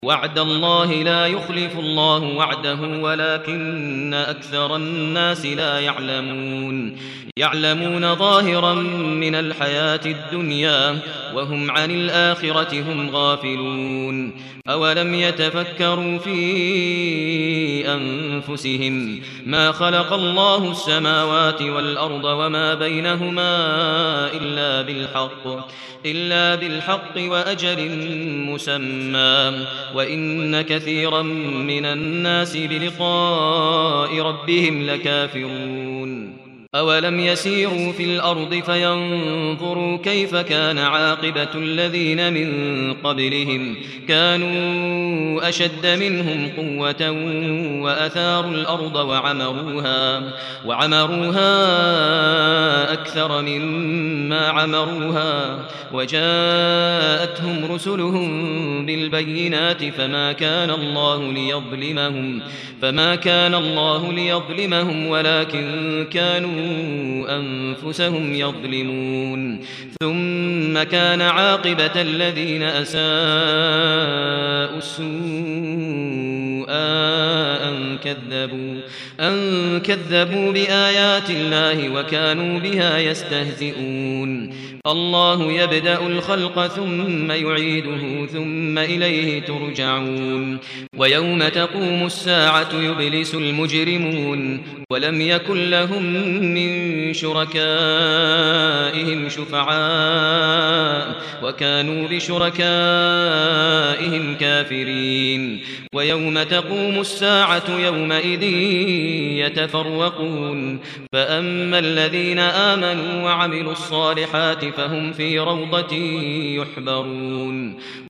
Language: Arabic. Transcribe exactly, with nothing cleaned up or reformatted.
وعد الله لا يخلف الله وعده ولكن أكثر الناس لا يعلمون يعلمون ظاهرا من الحياة الدنيا وهم عن الآخرة هم غافلون أولم يتفكروا في أنفسهم ما خلق الله السماوات والأرض وما بينهما إلا بالحق إلا بالحق وأجل مسمى وإن كثيرا من الناس بلقاء ربهم لكافرون أولم يسيروا في الأرض فينظروا كيف كان عاقبة الذين من قبلهم كانوا أشد منهم قوة وأثاروا الأرض وعمروها, وعمروها أكثر مما عمروها وجاءتهم رسلهم بالبينات فما كان الله ليظلمهم فما كان الله ليظلمهم ولكن كانوا أنفسهم يظلمون ثم كان عاقبة الذين أساءوا السوء أن كذبوا أن كذبوا بآيات الله وكانوا بها يستهزئون الله يبدأ الخلق ثم يعيده ثم إليه ترجعون ويوم تقوم الساعة يبلس المجرمون ولم يكن لهم من شركائهم شفعاء وكانوا بشركائهم كافرين ويوم تقوم الساعة يومئذ يتفرقون فأما الذين آمنوا وعملوا الصالحات فهم في روضة يحبرون